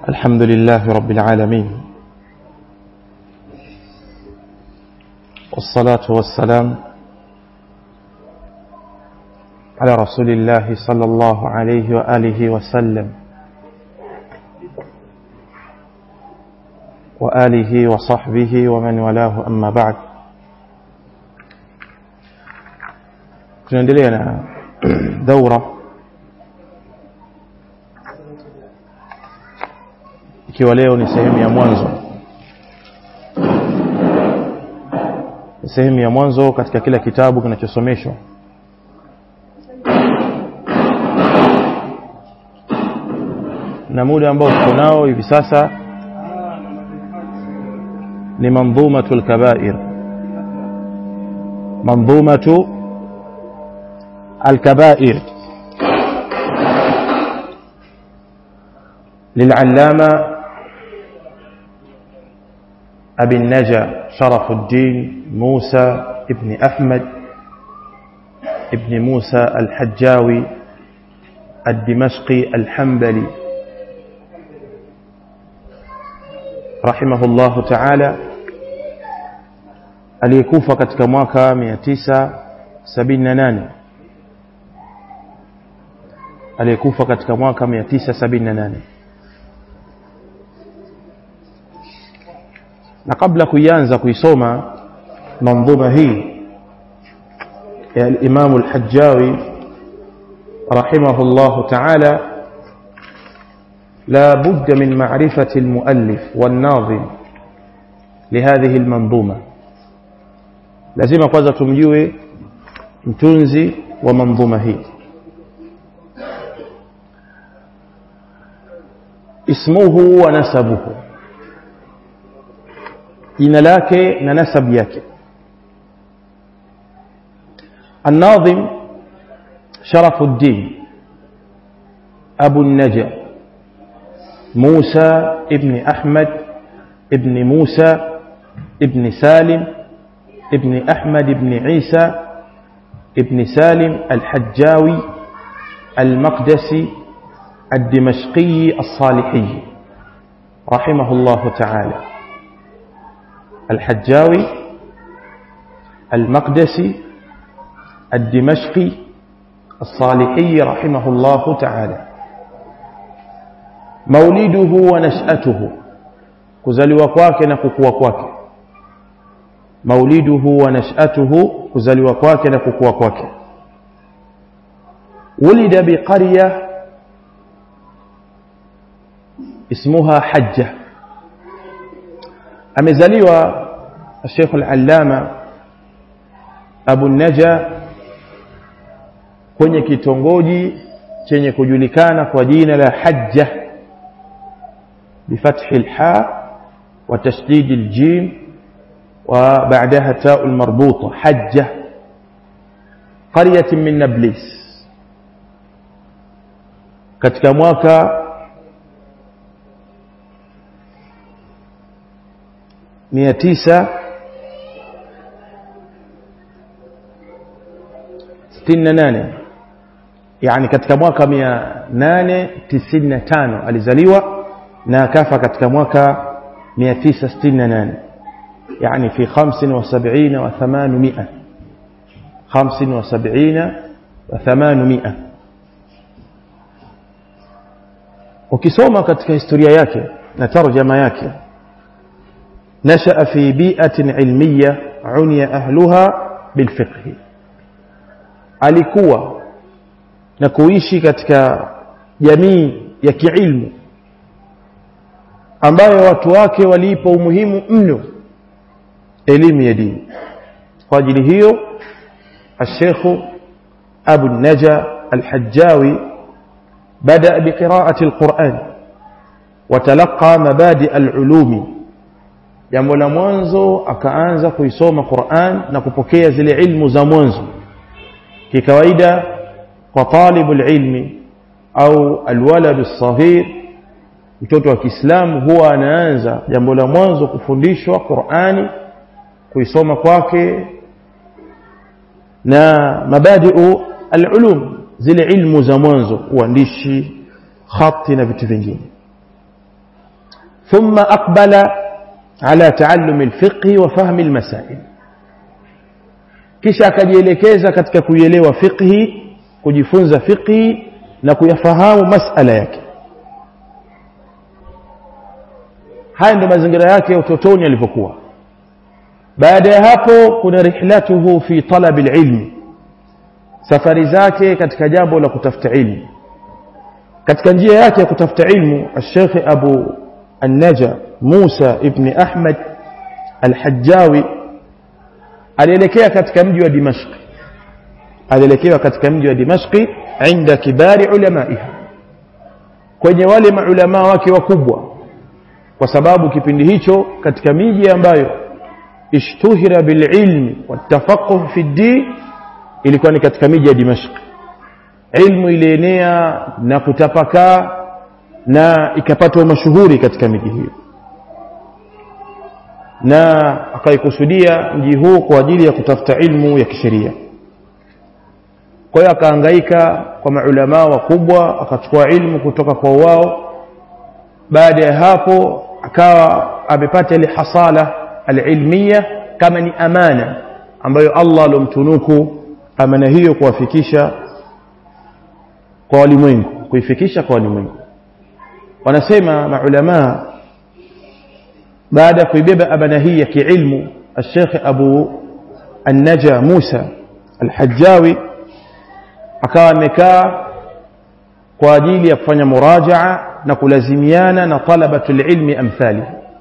الحمد لله رب العالمين، والصلاة والسلام على رسول الله صلى الله عليه وآله وسلم وآله وصحبه ومن والاه، أما بعد. tunaendelea na daura ikiwa leo ni sehemu ya mwanzo katika kila kitabu kinachosomeshwa. Na muda ambao tuko nao hivi sasa ni manzumatul kabair, manzumatu الكبائر للعلامة أبي النجا شرف الدين موسى ابن أحمد ابن موسى الحجاوي الدمشقي الحنبلي رحمه الله تعالى، aliyekufa katika mwaka 978 aliyekufa katika mwaka 978. Na kabla kuanza kuisoma manzuma hii ya al-Imam al-Hajjawi rahimahullah ta'ala, la budda min ma'rifati al-muallif wan-nazim lihadhihi al-manzuma. Lazima kwanza tumjue mtunzi wa manzuma hii. اسمه ونسبه، jina lake na nasab yake. الناظم شرف الدين أبو النجا موسى ابن أحمد ابن موسى ابن سالم ابن أحمد ابن عيسى ابن سالم الحجاوي المقدسي الدمشقي الصالحي رحمه الله تعالى. الحجاوي المقدسي الدمشقي الصالحي رحمه الله تعالى. مولده ونشأته، kuzaliwa kwake na kukua kwake. مولده ونشأته، kuzaliwa kwake na kukua kwake. ولد بقرية اسمها حجة. amezaliwa الشيخ العلامة أبو النجا kwenye kitongoji chenye kujulikana kwa jina la Hajja بفتح الحاء وتشديد الجيم وبعدها تاء المربوطة، حجة، قرية من نابلس. katika mwaka 968, yani katika mwaka 895 alizaliwa na akafa katika mwaka 968, yani fi 75 wa 800 75 wa 800. ukisoma katika historia yake na tarjama yake, نشأ في بيئة علمية عني أهلها بالفقه. alikuwa na kuishi katika jamii ya kiilmu ambayo watu wake waliipa umuhimu mno elimu ya dini. kwa ajili hiyo الشيخ أبو النجا الحجاوي بدأ بقراءة القرآن وتلقى مبادئ العلوم. jambo la mwanzo akaanza kuisoma Qur'an na kupokea zile ilmu za mwanzo. kikawaida kwa talibul ilmi au alwalad as-saghir, mtoto wa Kiislamu huwa anaanza jambo la mwanzo kufundishwa Qur'ani, kuisoma kwake na mabadi'u al-ulum, zile ilmu za mwanzo, uandishi, khati na vitu vingine. ثم أقبل على تعلم الفقه وفهم المسائل kisha akajielekeza katika kuielewa fiqhi kujifunza fiqhi na kuyafahamu masala yake haya ndio mazingira yake ya utotoni alipokuwa baada ya hapo kuna rihlatuhu fi talab alilm safari zake katika jambo la kutafuta ilmu katika njia yake ya kutafuta ilmu Sheikh Abu An-Naja Musa ibn Ahmad Al-Hajjawi alielekea katika mji wa Dimashq alielekea katika mji wa Dimashq inda kibari ulamaiha kwenye wale maulama wake wakubwa kwa sababu kipindi hicho katika miji ambayo ishtuhira bililmi watafaqquh fi ad-din ilikuwa ni katika miji ya Dimashq ilmu ilienea na kutapakaa na ikapata mashuhuri katika miji hiyo na akaikusudia mji huu kwa ajili ya kutafuta ilmu ya kisheria kwa hiyo akahangaika kwa maulama wakubwa akachukua ilmu kutoka kwa wao baada ya hapo akawa amepata ile hasala alilmia kama ni amana ambayo Allah alomtunuku amana hiyo kuwafikisha kwa walimwengu kuifikisha kwa walimwengu wanasema maulama baada ya kuibeba amana hii ya kiilmu Sheikh Abu An-Naja Musa Al-Hajjawi akawa amekaa kwa ajili ya kufanya murajaa na kulazimiana na talabatul ilmi amthali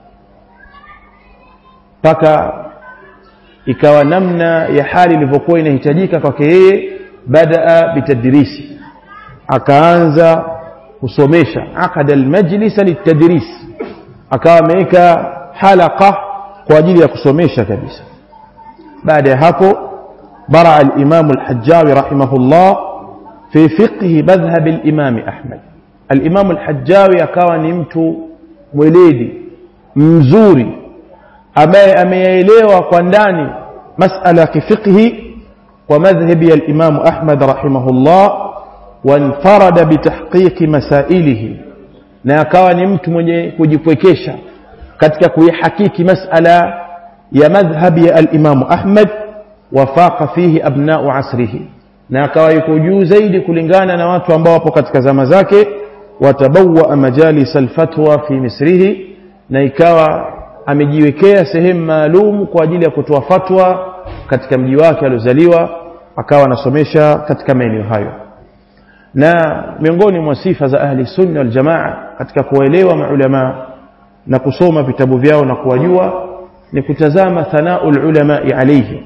paka ikawa namna ya hali ilivyokuwa inahitajika kwake yeye badaa bitadrisi akaanza kusomesha akada almajlis litadris akawa ameweka halqa kwa ajili ya kusomesha kabisa baada ya hapo bara al-imam al-Hajjawi rahimahullah fi fiqh madhhab al-imam Ahmad al-imam al-Hajjawi akawa ni mtu mweledi mzuri ambaye ameelewa kwa ndani masala ya fiqh kwa madhhabi ya al-imam Ahmad rahimahullah وانفرد بتحقيق مسائله na akawa ni mtu mwenye kujipwekesha katika kuihakiki masala ya madhhabi ya al-Imam Ahmad wafaqa fihi abna'u asrihi na akawa yuko juu zaidi kulingana na watu ambao wapo katika zama zake watabawwa majalis al-fatwa fi misrihi na ikawa amejiwekea sehemu maalum kwa ajili ya kutoa fatwa katika mji wake aliozaliwa akawa anasomesha katika maeneo hayo na miongoni mwa sifa za ahli sunna wal jamaa katika kuelewa maulama na kusoma vitabu vyao na kuwajua ni kutazama thanaul ulama alayhi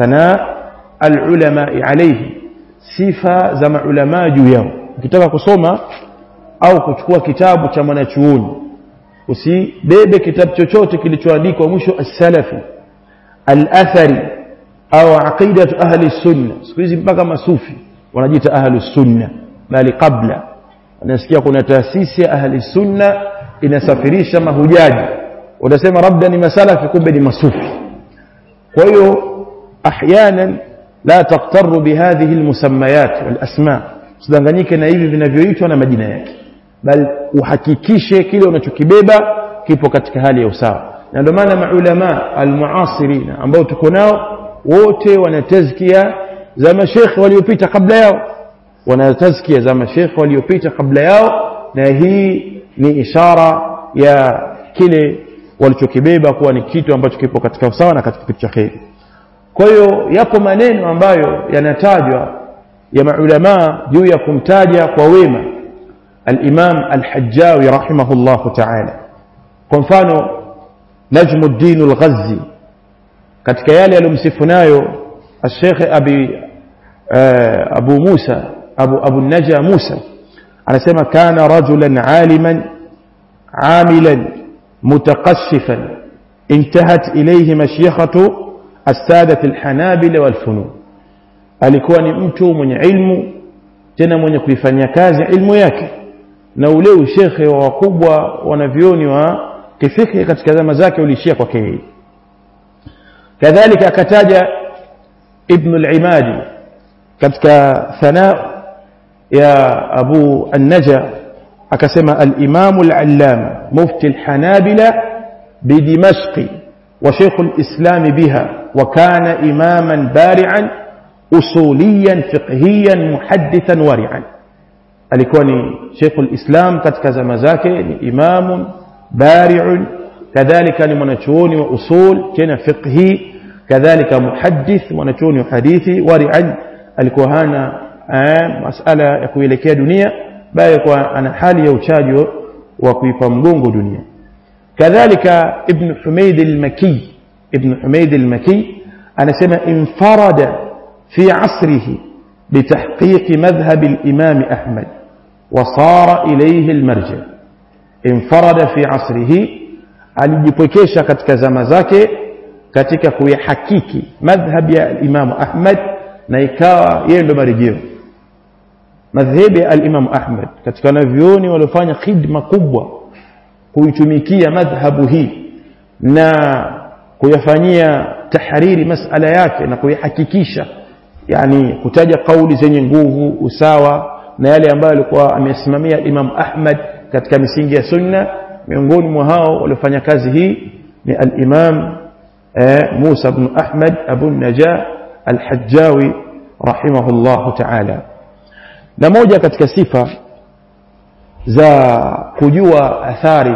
al ulama alayhi sifa za maulama juu yao ukitaka kusoma au kuchukua kitabu cha mwanachuoni usibebe kitabu chochote kilichoandikwa mwisho as-salafi al-athari au aqidatu ahli sunna siku hizi mpaka masufi wanajiita ahli sunna bali kabla unasikia kuna taasisi ya ahli sunna inasafirisha mahujaji utasema labda ni masalafi kumbe ni masufi kwa hiyo احيانا la taqtaru bihadhihi almusammayat walasma usidanganyike na hivi vinavyoitwa na majina yake bali uhakikishe kile unachokibeba kipo katika hali ya usawa na ndio maana maulama almuasirina ambao tuko nao wote wanatazkia za mashaikh waliopita kabla yao wanatazkia za mashaikh waliopita kabla yao na hii ni ishara ya kile walichokibeba kuwa ni kitu ambacho kipo katika usawa na katika kitu cha kheri kwa hiyo yapo maneno ambayo yanatajwa ya maulama juu ya kumtaja kwa wema al-Imam al-Hajjawi rahimahullah ta'ala kwa mfano Najmuddin al-Ghazzi katika yale aliyomsifu nayo al-Sheikh Abu Musa Abu Naja Musa anasema kana rajulan aliman amilan mutaqassifan intahat ilayhi mashiyakhatu السادة الحنابلة والفنون alikuwa ni mtu mwenye ilmu tena mwenye kuifanyia kazi ilmu yake na ule ushekhe wa wakubwa wanavioni wa kifikhi katika zama zake ulishia kwake yeye kadhalika akataja Ibn al-Imadi katika thana ya Abu An-Naja akasema al-Imam al-Allama mufti al-Hanabila bidimashq wa Sheikh al-Islam biha wa kana imaman bari'an usuliyan fiqhiyan muhaddithan wari'an. Alikuwa ni Sheikh al-Islam katika zama zake, ni imamun bari'un, kadhalika ni mwanachuoni wa usul tena fiqhi, kadhalika muhaddith mwanachuoni wa hadithi, wari'an alikuwa hana masala ya kuelekea dunia, bali kwa ana hali ya uchaji wa kuipa mgongo dunia. kadhalika Ibn Humayd al-Makki anasema infarada fi asrihi bitahqiq madhhab al-Imam Ahmad wa sara ilayhi al-marja. Infarada fi asrihi, alijipwekesha katika zama zake katika kuyahakiki madhhab ya Imam Ahmad na ikawa yeye ndo marejeo. Madhhabi ya al-Imam Ahmad katika wanavyuoni waliofanya khidma kubwa kuitumikia madhhabu hii na kuyafanyia tahariri masala yake na kuyahakikisha, yani kutaja kauli zenye nguvu, usawa na yale ambayo alikuwa amesimamia Imam Ahmad katika misingi ya sunna. Miongoni mwa hao waliofanya kazi hii ni al-Imam Musa ibn Ahmad Abu Najah al-Hajjawi rahimahullah ta'ala. Na moja katika sifa za kujua athari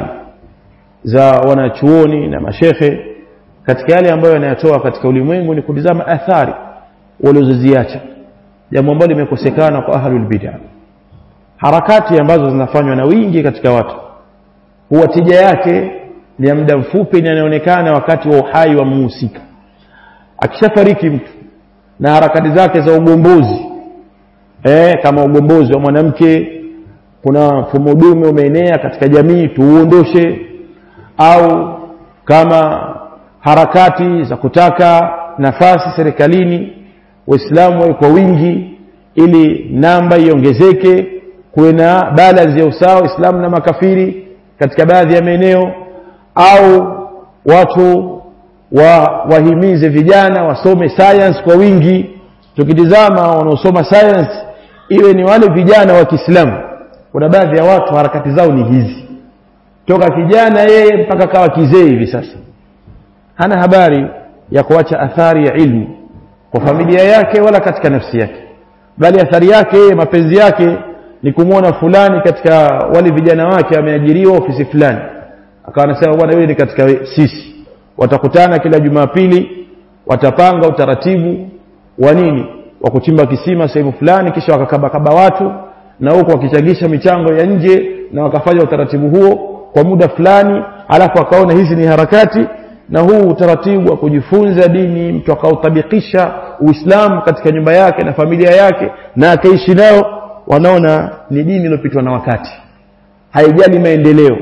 za wanachuoni na mashekhe katika yale ambayo yanayatoa katika ulimwengu ni kutizama athari walizoziacha, jambo ambalo limekosekana kwa ahlul bid'ah. Harakati ambazo zinafanywa na wingi katika watu huwa tija yake ni ya muda mfupi na inaonekana wakati wa uhai wa muhusika. Akishafariki mtu na harakati zake za ugombozi, kama ugombozi wa mwanamke, kuna mfumo dume umeenea katika jamii tuuondoshe, au kama harakati za kutaka nafasi serikalini Waislamu wawe kwa wingi ili namba iongezeke, kuwe na balance ya usawa Waislamu na makafiri katika baadhi ya maeneo, au watu wahimize vijana wasome science kwa wingi. Tukitizama wanaosoma science iwe ni wale vijana wa Kiislamu. Kuna baadhi ya watu harakati zao ni hizi, toka kijana yeye mpaka kawa kizee hivi sasa, hana habari ya kuacha athari ya ilmu kwa familia yake wala katika nafsi yake, bali athari yake, mapenzi yake ni kumuona fulani katika wale vijana wake ameajiriwa ofisi fulani, akawa anasema bwana wewe ni katika sisi. Watakutana kila Jumapili, watapanga utaratibu wa nini, wa kuchimba kisima sehemu fulani, kisha wakakabakaba watu na huko wakichangisha michango ya nje, na wakafanya utaratibu huo kwa muda fulani, alafu akaona hizi ni harakati na huu utaratibu wa kujifunza dini, mtu akautabikisha Uislamu katika nyumba yake na familia yake na akaishi nao, wanaona ni dini iliyopitwa na wakati, haijali maendeleo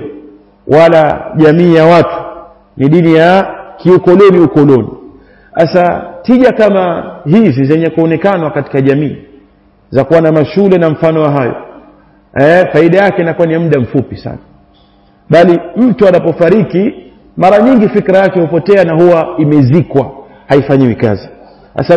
wala jamii ya watu, ni dini ya ukoloni. Asa tija kama hizi zenye kuonekana katika jamii za kuwa na mashule na mfano wa hayo, faida yake inakuwa ni muda mfupi sana, bali mtu anapofariki mara nyingi fikra yake hupotea na huwa imezikwa, haifanyiwi kazi. Asa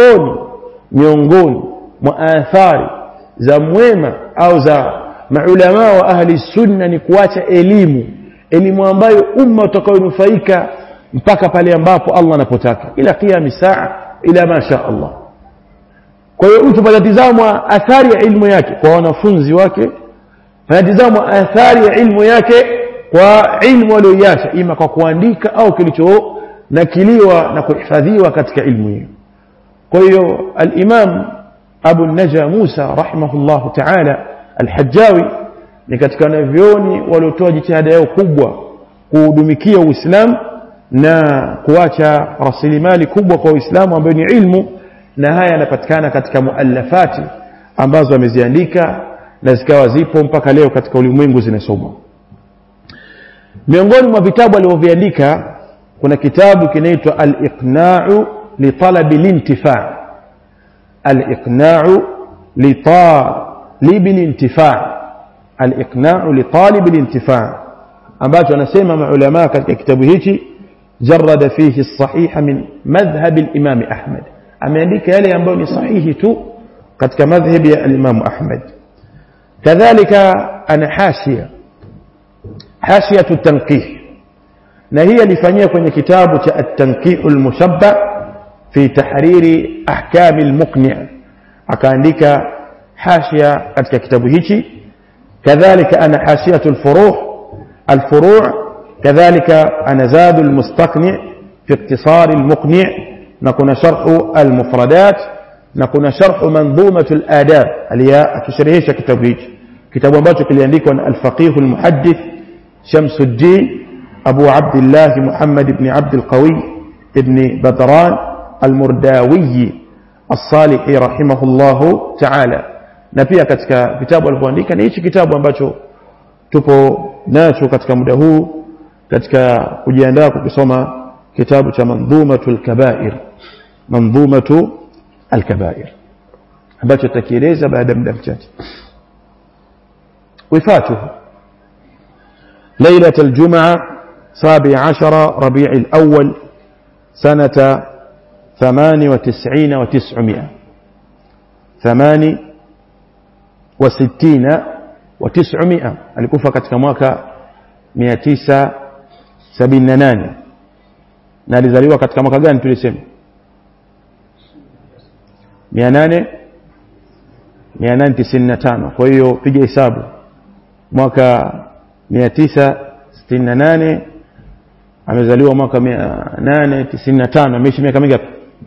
miongoni mwa athari za mwema au za maulama wa ahli sunna ni kuacha elimu ambayo umma utakayonufaika mpaka pale ambapo Allah anapotaka, ila qiyam saa, ila ma sha Allah. Kwa hiyo mtu patazamwa athari ya ilmu yake kwa wanafunzi wake, patazamwa athari ya ilmu yake kwa ilmu aliyoiacha, ima kwa kuandika au kilichonakiliwa na kuhifadhiwa katika ilmu hiyo. Kwa hiyo al-Imam Abu Najah Musa rahimahullahu ta'ala al-Hajjawi ni katika wanavyuoni waliotoa jitihada yao kubwa kuhudumikia Uislamu na kuacha rasilimali kubwa kwa Uislamu ambayo ni ilmu, na haya yanapatikana katika muallafati ambazo ameziandika na zikawa zipo mpaka leo katika ulimwengu zinasomwa. Miongoni mwa vitabu alivyoviandika kuna kitabu kinaitwa al-Iqna'u li talabi al-intifa'. Al-Iqna'u li talib al-intifa'. Al-Iqna'u li talib al-intifa', ambacho anasema maulama katika kitabu hichi jarrada fihi as-sahiha min madhhab al-Imam Ahmad. Ameandika yale ambayo ni sahihi tu katika madhhabi ya al-Imam Ahmad. Kadhalika ana hashiyatu tanqih, na hii alifanyia kwenye kitabu cha at-tanqih al-mushabba fi tahriri ahkam al-muqni', akaandika hashia katika kitabu hichi. kadhalika ana hashiyatu al-furu' kadhalika ana zadu al-mustaqni' fi ikhtisar al-muqni', na kuna sharhu al-mufradat, na kuna sharhu manzumatu al-adab aliya akisharhisha kitabu hichi, kitabu ambacho kiliandikwa na al-faqih al-muhaddith Shamsuddin Abu Abdullah Muhammad ibn Abd al-Qawi ibn Badran al-Murdawi as-Salihi rahimahullahu ta'ala. Na pia katika vitabu alivyoandika ni hichi kitabu ambacho tupo nacho katika muda huu katika kujiandaa kukisoma, kitabu cha Manzumatu al-Kabair ambacho tutakieleza baada ya muda mchache. Wifatuhu ليلة الجمعة 17 ربيع الأول سنة 98 و900 68 و900 alikufa katika mwaka 978 na alizaliwa katika mwaka gani tulisema 895. kwa hiyo piga hesabu, mwaka 968 amezaliwa mwaka 895, ameishi miaka mingapi?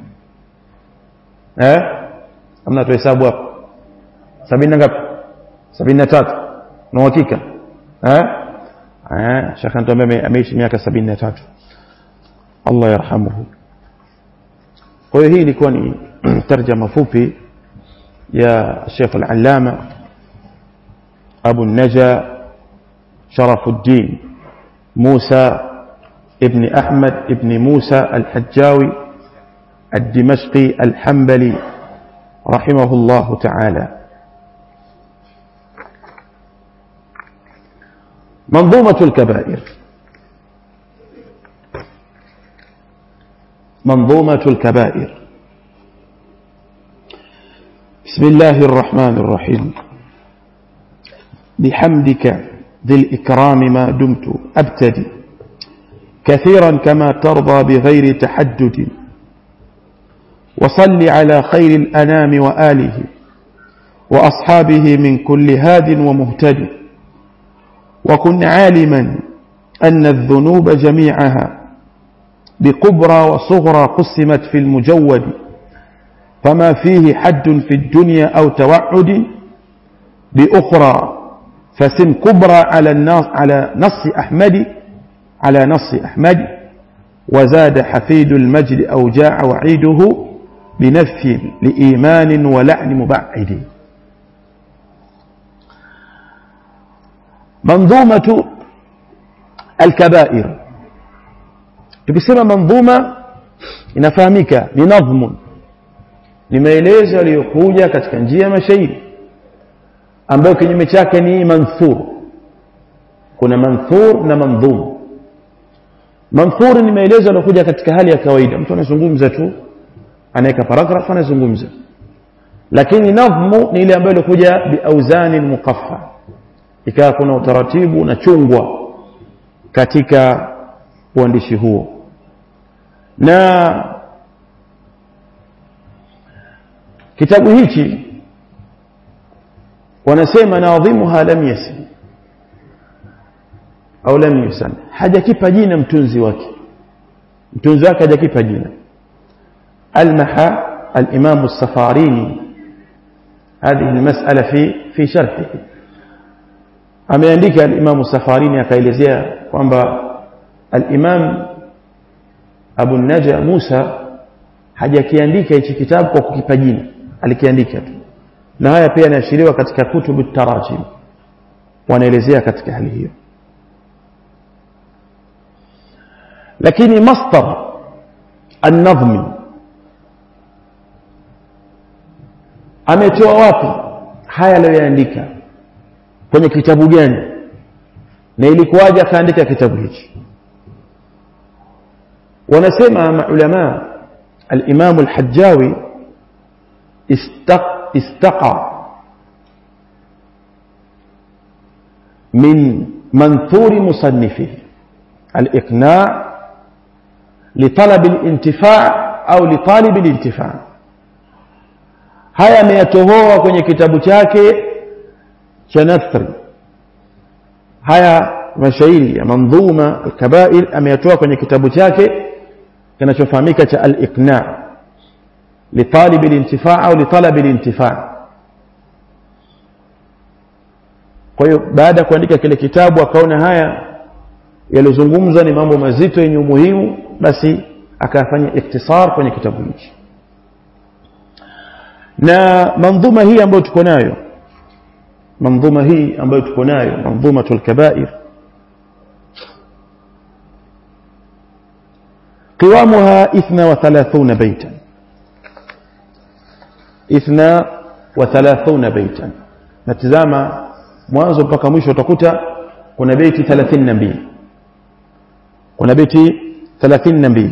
Hamna tuhesabu hapo. 70 ngapi? 73 na hakika. Shekhan tuambie ameishi miaka 73, Allah yarhamuhu. kwa hiyo hii ilikuwa ni tarjama fupi ya Sheikh al-Allama Abu Naja Sharafuddin Musa ibn Ahmad ibn Musa al-Hajjawi الدمشقي الحنبلي رحمه الله تعالى. منظومة الكبائر. منظومة الكبائر. بسم الله الرحمن الرحيم. بحمدك ذي الإكرام ما دمت أبتدي كثيرا كما ترضى بغير تحدد، وصل على خير الأنام وآله وأصحابه من كل هاد ومهتد، وكن عالما أن الذنوب جميعها بكبرى وصغرى قسمت في المجود، فما فيه حد في الدنيا أو توعد بأخرى، فسن كبرى على نص أحمد وزاد حفيد المجد أو جاع وعيده بنفي لإيمان ولعن مبعد. منظومة الكبائر. tukisema manzuma inafahamika ni nadhmun, ni maelezo yaliyokuja katika njia ya mashairi ambayo kinyume chake ni manthur. kuna manthur na manzum. Manthur ni maelezo yaliyokuja katika hali ya kawaida, mtu anazungumza tu, anaweka paragraph anazungumza. Lakini nadhmu ni ile ambayo ilikuja biauzani muqaffa, ikawa kuna utaratibu na chungwa katika uandishi huo. Na kitabu hichi wanasema nadhimuha lam yasim au lam yusan, hajakipa jina mtunzi wake, mtunzi wake hajakipa jina. المح الإمام السفاريني هذه المسألة في شرحه. ameandika الإمام السفاريني akaelezea kwamba الإمام Abu Naja Musa hajakiandika hichi kitabu kwa kukipa jina, alikiandika tu. Na haya pia yanaashiriwa katika kutubu tarajim, wanaelezea katika hali hiyo. lakini masdar an-nadhmi ametoa wapi haya aliyoandika, kwenye kitabu gani, na ilikuwaje akaandika kitabu hichi? wanasema maulama al-Imam al-Hajjawi istaqa من منثور مصنفه الإقناع لطلب الانتفاع أو لطالب الانتفاع. haya ameyatoa kwenye kitabu chake cha Nathri. haya mashairi ya manzuma al-kabair ameyatoa kwenye kitabu chake kinachofahamika cha al-iqna' litalib al-intifa' au litalab al-intifa'. kwa hiyo baada ya kuandika kile kitabu akaona haya yalizungumza ni mambo mazito yenye umuhimu, basi akafanya iktisar kwenye kitabu hichi. na manzuma hii ambayo tuko nayo, manzumatul kabair, qiwamuha 32 baitan 32 baitan. natazama mwanzo mpaka mwisho utakuta kuna baiti 32, kuna baiti 32.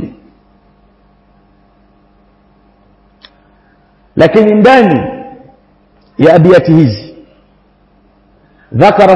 lakini ndani ya abiyati hizi ذكر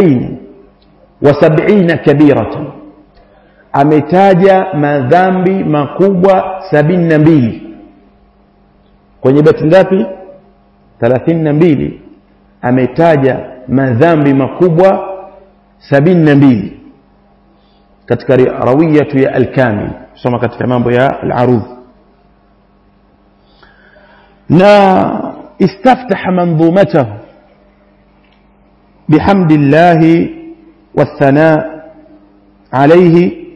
72 kabiratan, ametaja madhambi makubwa 72. kwenye beti ngapi? 32. ametaja madhambi makubwa 72 katika rawiyatu ya al-kamil, soma katika mambo ya al-arudh. na istaftaha manzumatahu bihamdillahi wathana alayhi,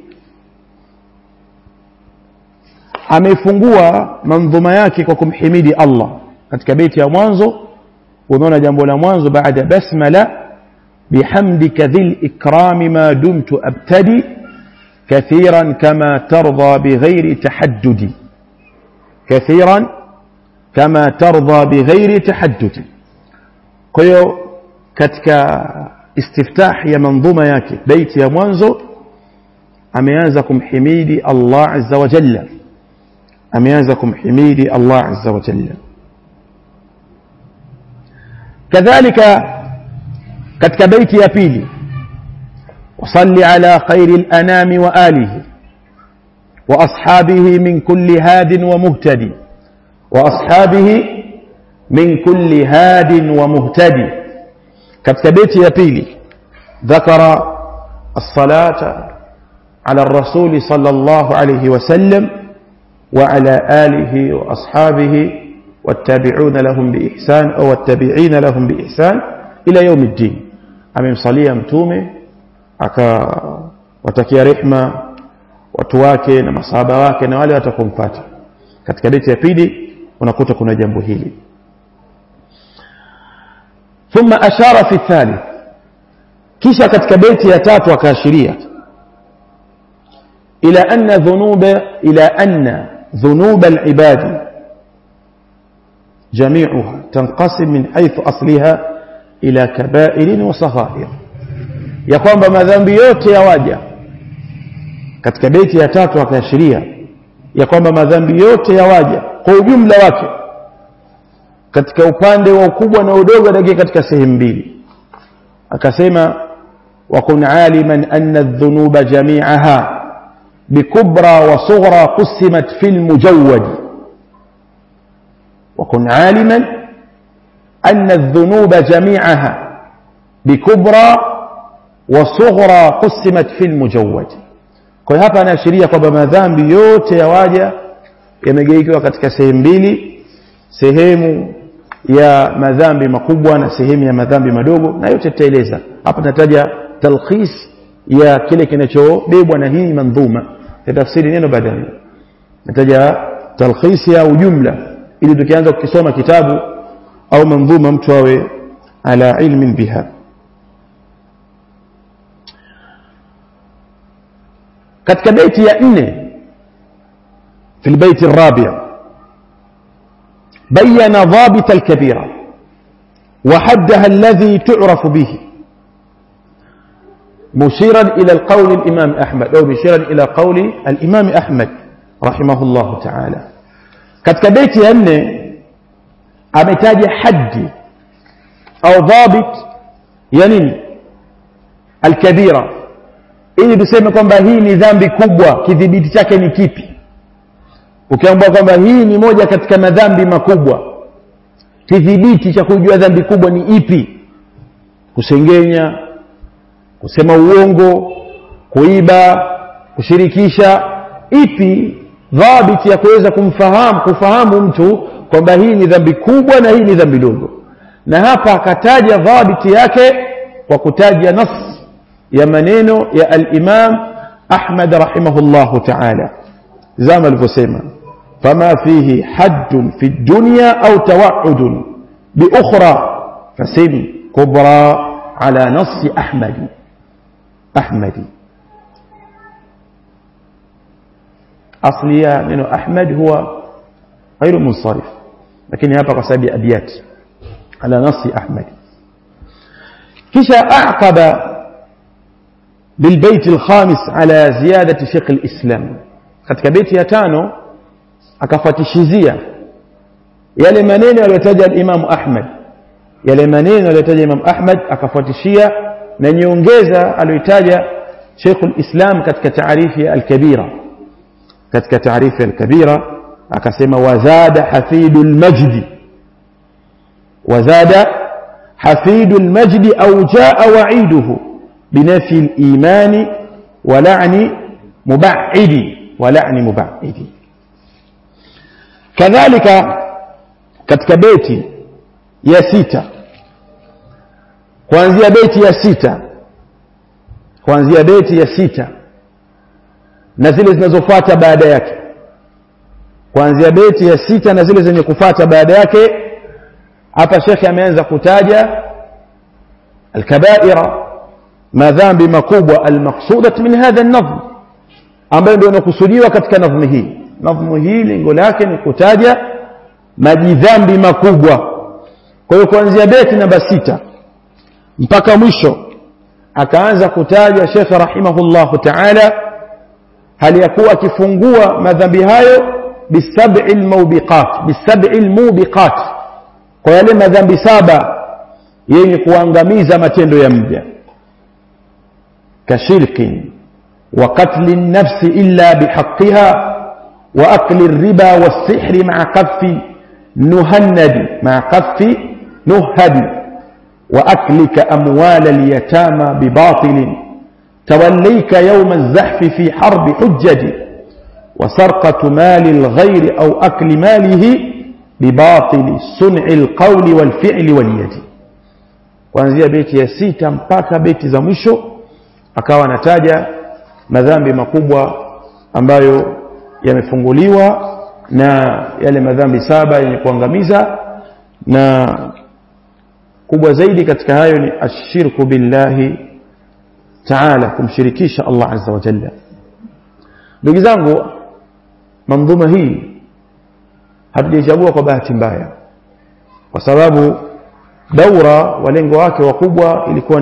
amefungua manzuma yake kwa kumhimidi Allah. katika beti ya mwanzo unaona jambo la mwanzo, baada basmala bihamdika dhil ikrami ma dumtu abtadi kathiran kama tarda bighairi tahaddudi, kathiran kama tarda bighairi tahaddudi. kwa hiyo katika istiftah ya manzuma yake beti ya mwanzo ameanza kumhimidi Allah azza wa jalla, ameanza kumhimidi Allah azza wa jalla. kadhalika katika beti ya pili, wasalli ala khairil anami wa alihi wa ashabihi min kulli hadin wa muhtadi, wa ashabihi min kulli hadin wa muhtadi. katika beti ya pili ذكر الصلاة على الرسول صلى الله عليه وسلم وعلى آله وأصحابه والتابعون لهم بإحسان أو التابعين لهم بإحسان إلى يوم الدين. amemsalia mtume akawatakia rehema watu wake na masahaba wake na wale watakomfuata. katika beti ya pili unakuta kuna jambo hili. ثم أشار في الثالث, kisha katika beti ya tatu akaashiria إلى أن ذنوب العباد جميعها تنقسم من حيث أصلها إلى كبائر وصغائر, ya kwamba madhambi yote ya waja. katika beti ya tatu akaashiria ya kwamba madhambi yote ya waja kwa ujumla wake katika upande wa ukubwa na udogo ndio katika sehemu mbili. akasema wa kun aliman anna adh-dhunuba jami'aha bikubra wa sughra qusimat fil mujawwad, wa kun aliman anna adh-dhunuba jami'aha bikubra wa sughra qusimat fil mujawwad. kwa hapa anaashiria kwamba madhambi yote ya waja yamegawanyika katika sehemu mbili, sehemu ya madhambi makubwa na sehemu ya madhambi madogo, na yote tutaeleza hapa. nataja talkhis ya kile kinachobebwa na hii manzuma ya tafsiri neno badali. nataja talkhis ya ujumla ili tukianza kukisoma kitabu au manzuma mtu awe ala ilmin biha. katika beti ya 4 في البيت الرابع بين ضابط الكبيرة وحدها الذي تعرف به، مشيرا إلى القول الإمام أحمد أو مشيرا إلى قول الإمام أحمد رحمه الله تعالى. katika beti ya 4 ametaja haddi au dhabit ya nini, al-kabira, ili tuseme kwamba hii ni dhambi kubwa, kidhibiti chake ni kipi? Ukiambiwa kwamba hii ni moja katika madhambi makubwa, kidhibiti cha kujua dhambi kubwa ni ipi? Kusengenya, kusema uongo, kuiba, kushirikisha, ipi dhabiti ya kuweza kufahamu mtu kwamba hii ni dhambi kubwa na hii ni dhambi dogo? Na hapa akataja dhabiti yake kwa kutaja nas ya maneno ya al-Imam Ahmad rahimahullahu ta'ala, zama alivyosema fama fihi haddun fi dunya au tawa'udun bi ukhra fasim kubra ala nas Ahmadi. أصلية منه أحمد هو غير منصرف، لكن هذا قصاب أبيات على نص أحمد. كشا أعقب بالبيت الخامس على زيادة فقه الإسلام، katika beti ya 5 akafatishizia yale maneno aliyotaja al-Imam Ahmad, Imam Ahmad akafatishia na nyongeza aliyotaja Sheikh al-Islam katika taarifi ya al-Kabira. katika taarifu al-Kabira akasema wazada hafidul majdi au jaa wa'iduhu binafi al-iman wa la'ni muba'idi. kadhalika katika beti ya 6 kuanzia beti ya 6 na zile zinazofuata baada yake, kuanzia beti ya 6 na zile zenye kufuata baada yake, hapa shekhi ameanza kutaja al-kabaira, madhambi makubwa al-maqsudat min hadha an-nazm, ambayo ndio inakusudiwa katika nazmu hii. Nazmu hii lengo lake ni kutaja majidhambi makubwa. Kwa hiyo kuanzia beti namba 6 mpaka mwisho akaanza kutaja shekhi rahimahullahu ta'ala hali ya kuwa akifungua madhambi hayo bisab'il mubiqat, kwa yale madhambi 7 yenye kuangamiza matendo ya mja, kashirkin wa qatli an-nafsi illa bihaqqiha wa akli ar-riba was-sihri ma'a qaffi nuhadi wa aklika amwal al-yatama bibatilin توليك يوم الزحف في حرب حجج وسرقة مال الغير أو أكل ماله بباطل صنع القول والفعل واليد. kuanzia beti ya 6 mpaka beti za mwisho akawa anataja madhambi makubwa ambayo yamefunguliwa na yale madhambi 7 yenye kuangamiza, na kubwa zaidi katika hayo ni ashirku billahi ta'ala, kumshirikisha Allah azza wa jalla. Ndugu zangu, manzuma hii hatujachagua kwa bahati mbaya, kwa sababu daura walengo wake wakubwa ilikuwa ni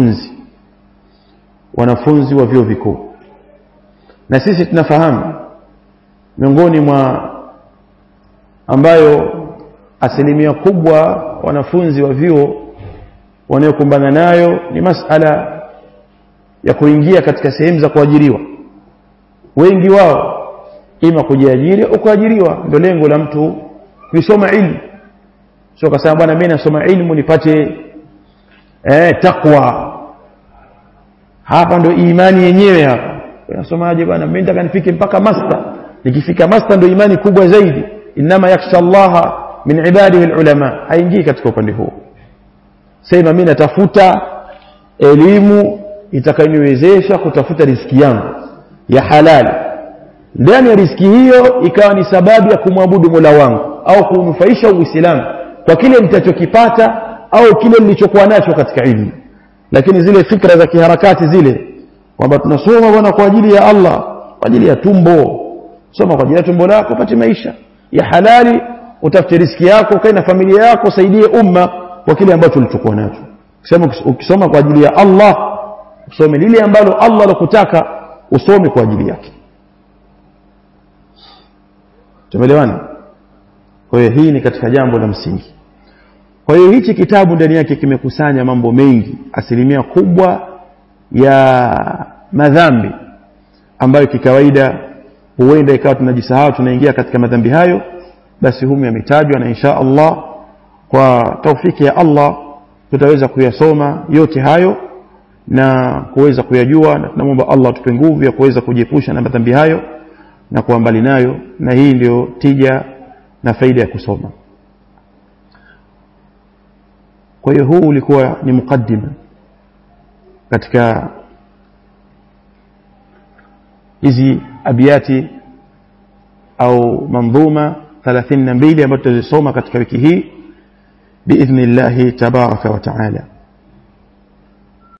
wanafunzi wa vyuo vikuu, na sisi tunafahamu miongoni mwa ambayo asilimia kubwa wanafunzi wa vyuo wanayokumbana nayo ni masala ya kuingia katika sehemu za kuajiriwa. Wengi wao ima kujiajiri au kuajiriwa, ndio lengo la mtu kusoma ilmu. Sio kasema bwana mimi nasoma ilmu nipate takwa, hapa ndio imani yenyewe. Hapa unasomaje bwana? Mimi nataka nifike mpaka master, nikifika master ndio imani kubwa zaidi. Inma yakhsha Allah min ibadihi alulama. Haingii katika upande huo. Sema mimi natafuta elimu itakayoniwezesha kutafuta riziki yangu ya halali, ndani ya riziki hiyo ikawa ni sababu ya kumwabudu Mola wangu au kunufaisha Uislamu kwa kile nitachokipata au kile nilichokuwa nacho katika ilmu. Lakini zile fikra za kiharakati zile kwamba tunasoma bwana kwa ajili ya Allah, kwa ajili ya tumbo, soma kwa ajili ya tumbo lako upate maisha ya halali, utafute riziki yako, kae na familia yako, saidie umma kwa kile ambacho ulichokuwa nacho. Ukisoma kwa ajili ya Allah, usome lile ambalo Allah alikutaka usome kwa ajili yake. Tumeelewana? Kwa hiyo hii ni katika jambo la msingi. Kwa hiyo hichi kitabu ndani yake kimekusanya mambo mengi, asilimia kubwa ya madhambi ambayo kikawaida huenda ikawa tunajisahau tunaingia katika madhambi hayo, basi humu yametajwa, na insha Allah kwa taufiki ya Allah tutaweza kuyasoma yote hayo na kuweza kuyajua, na tunamwomba Allah atupe nguvu ya kuweza kujiepusha na madhambi hayo na kuwa mbali nayo, na hii ndio tija na faida ya kusoma. Kwa hiyo huu ulikuwa ni mukaddima katika hizi abiyati au manzuma 32 ambazo tutazisoma katika wiki hii biidhnillah tabaraka wa taala.